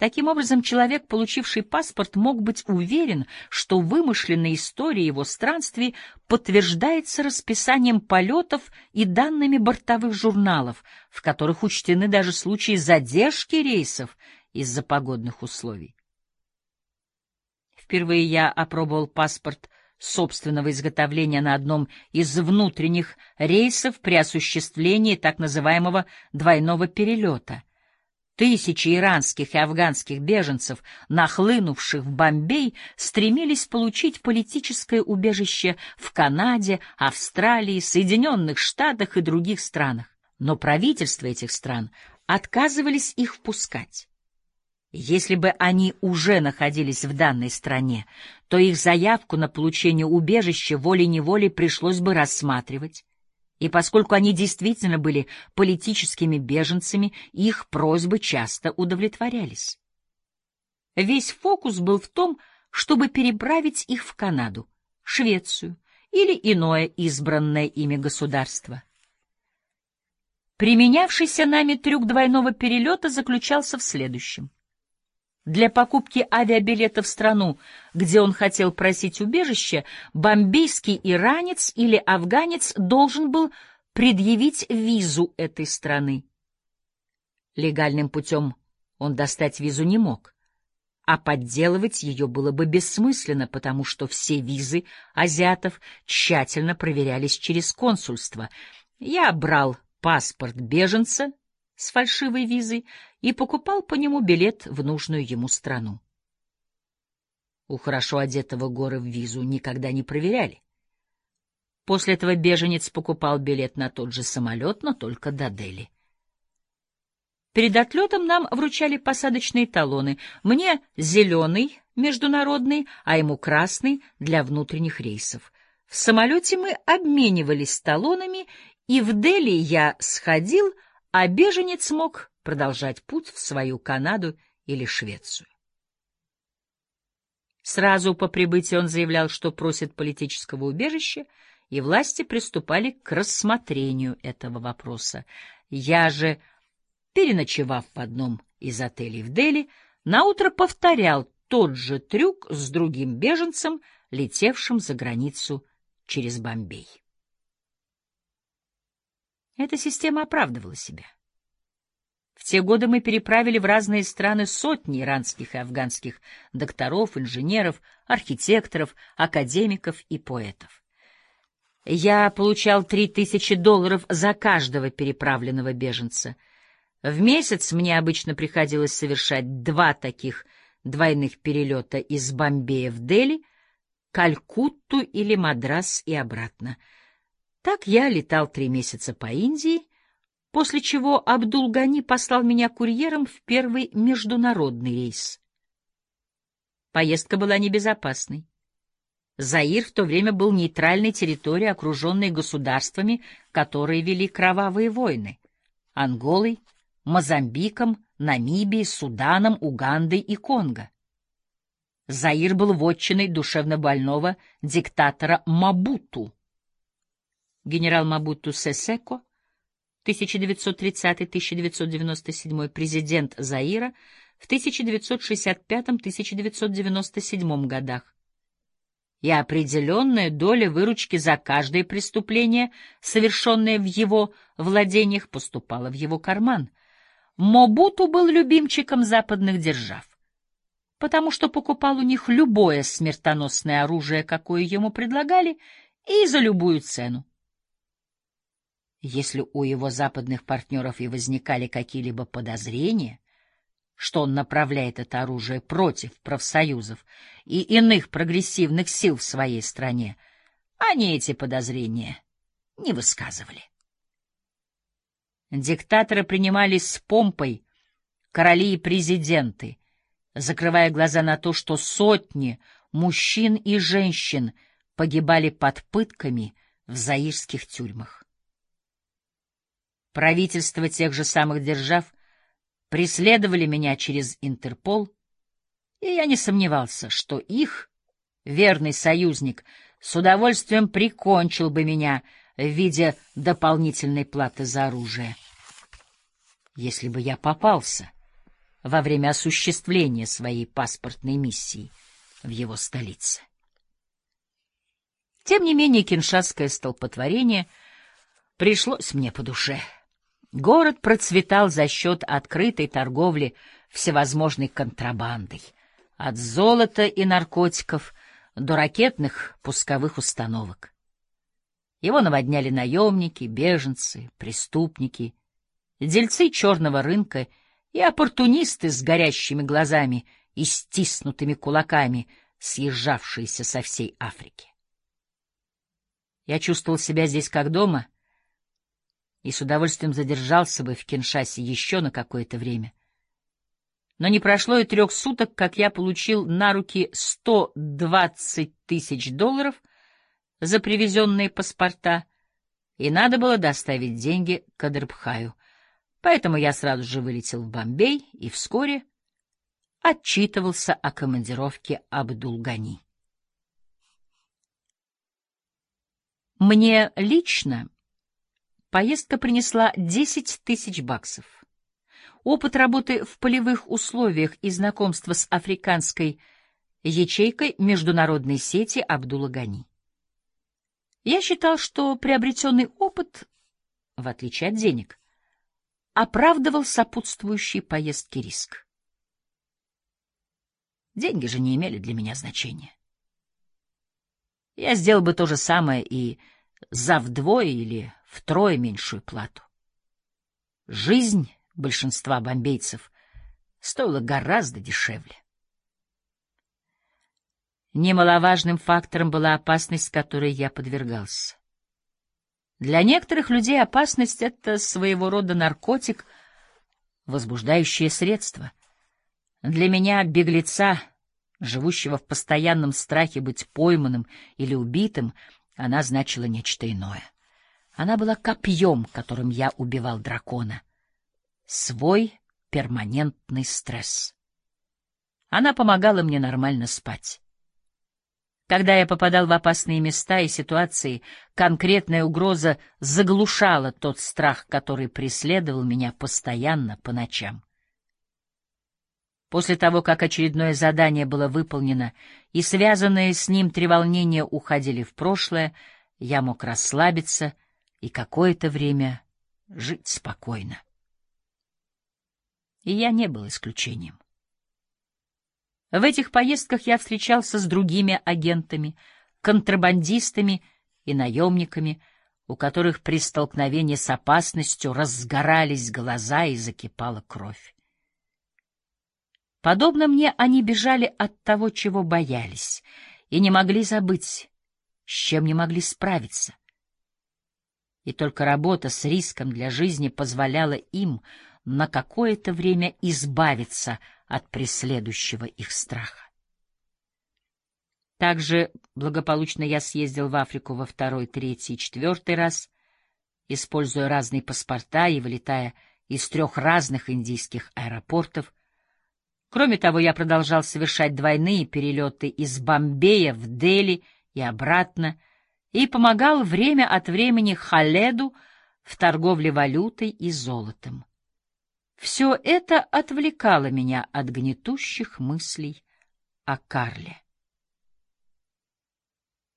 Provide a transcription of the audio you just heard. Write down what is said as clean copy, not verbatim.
Таким образом, человек, получивший паспорт, мог быть уверен, что вымышленная история его странствий подтверждается расписанием полетов и данными бортовых журналов, в которых учтены даже случаи задержки рейсов из-за погодных условий. Впервые я опробовал паспорт собственного изготовления на одном из внутренних рейсов при осуществлении так называемого двойного перелета. Тысячи иранских и афганских беженцев, нахлынувших в Бомбей, стремились получить политическое убежище в Канаде, Австралии, Соединенных Штатах и других странах. Но правительства этих стран отказывались их впускать. Если бы они уже находились в данной стране, то их заявку на получение убежища волей-неволей пришлось бы рассматривать. И поскольку они действительно были политическими беженцами, их просьбы часто удовлетворялись. Весь фокус был в том, чтобы переправить их в Канаду, Швецию или иное избранное ими государство. Применявшийся нами трюк двойного перелета заключался в следующем. Для покупки авиабилета в страну, где он хотел просить убежище, бомбейский иранец или афганец должен был предъявить визу этой страны. Легальным путем он достать визу не мог, а подделывать ее было бы бессмысленно, потому что все визы азиатов тщательно проверялись через консульство. Я брал паспорт беженца с фальшивой визой и покупал по нему билет в нужную ему страну. У хорошо одетого горы в визу никогда не проверяли. После этого беженец покупал билет на тот же самолет, но только до Дели. Перед отлетом нам вручали посадочные талоны. Мне зеленый, международный, а ему красный для внутренних рейсов. В самолете мы обменивались талонами, и в Дели я сходил, а беженец мог продолжать путь в свою Канаду или Швецию. Сразу по прибытии он заявлял, что просит политического убежища, и власти приступали к рассмотрению этого вопроса. Я же, переночевав в одном из отелей в Дели, наутро повторял тот же трюк с другим беженцем, летевшим за границу через Бомбей. Эта система оправдывала себя. В те годы мы переправили в разные страны сотни иранских и афганских докторов, инженеров, архитекторов, академиков и поэтов. Я получал $3000 за каждого переправленного беженца. В месяц мне обычно приходилось совершать 2 таких двойных перелета из Бомбея в Дели, Калькутту или Мадрас и обратно. Так я летал 3 месяца по Индии, после чего Абдул-Гани послал меня курьером в первый международный рейс. Поездка была небезопасной. Заир в то время был нейтральной территорией, окруженной государствами, которые вели кровавые войны — Анголой, Мозамбиком, Намибией, Суданом, Угандой и Конго. Заир был вотчиной душевнобольного диктатора Мабуту. Генерал Мабуту Сесеко, 1930-1997, президент Заира в 1965-1997 годах. И определенная доля выручки за каждое преступление, совершенное в его владениях, поступала в его карман. Мобуту был любимчиком западных держав, потому что покупал у них любое смертоносное оружие, какое ему предлагали, и за любую цену. Если у его западных партнеров и возникали какие-либо подозрения, что он направляет это оружие против профсоюзов и иных прогрессивных сил в своей стране, они эти подозрения не высказывали. Диктаторы принимались с помпой, короли и президенты, закрывая глаза на то, что сотни мужчин и женщин погибали под пытками в заирских тюрьмах. Правительства тех же самых держав преследовали меня через Интерпол, и я не сомневался, что их верный союзник с удовольствием прикончил бы меня в виде дополнительной платы за оружие, если бы я попался во время осуществления своей паспортной миссии в его столице. Тем не менее, киншасское столпотворение пришлось мне по душе. Город процветал за счет открытой торговли всевозможной контрабандой, от золота и наркотиков до ракетных пусковых установок. Его наводняли наемники, беженцы, преступники, дельцы черного рынка и оппортунисты с горящими глазами и стиснутыми кулаками, съезжавшиеся со всей Африки. Я чувствовал себя здесь как дома и с удовольствием задержался бы в Киншасе еще на какое-то время. Но не прошло и 3 суток, как я получил на руки $120 тысяч за привезенные паспорта, и надо было доставить деньги Кадрбхаю. Поэтому я сразу же вылетел в Бомбей и вскоре отчитывался о командировке Абдул-Гани. Мне лично поездка принесла $10 тысяч. Опыт работы в полевых условиях и знакомство с африканской ячейкой международной сети Абдула-Гани. Я считал, что приобретенный опыт, в отличие от денег, оправдывал сопутствующий поездке риск. Деньги же не имели для меня значения. Я сделал бы то же самое и за вдвое или втрое меньшую плату. Жизнь большинства бомбейцев стоила гораздо дешевле. Немаловажным фактором была опасность, которой я подвергался. Для некоторых людей опасность — это своего рода наркотик, возбуждающее средство. Для меня, беглеца, живущего в постоянном страхе быть пойманным или убитым, она значила нечто иное. Она была копьем, которым я убивал дракона. Свой перманентный стресс. Она помогала мне нормально спать. Когда я попадал в опасные места и ситуации, конкретная угроза заглушала тот страх, который преследовал меня постоянно по ночам. После того, как очередное задание было выполнено и связанные с ним треволнения уходили в прошлое, я мог расслабиться и какое-то время жить спокойно. И я не был исключением. В этих поездках я встречался с другими агентами, контрабандистами и наемниками, у которых при столкновении с опасностью разгорались глаза и закипала кровь. Подобно мне, они бежали от того, чего боялись, и не могли забыть, с чем не могли справиться. И только работа с риском для жизни позволяла им на какое-то время избавиться от преследующего их страха. Также благополучно я съездил в Африку во 2-й, 3-й и 4-й раз, используя разные паспорта и вылетая из 3 разных индийских аэропортов. Кроме того, я продолжал совершать двойные перелеты из Бомбея в Дели и обратно и помогал время от времени Халеду в торговле валютой и золотом. Все это отвлекало меня от гнетущих мыслей о Карле.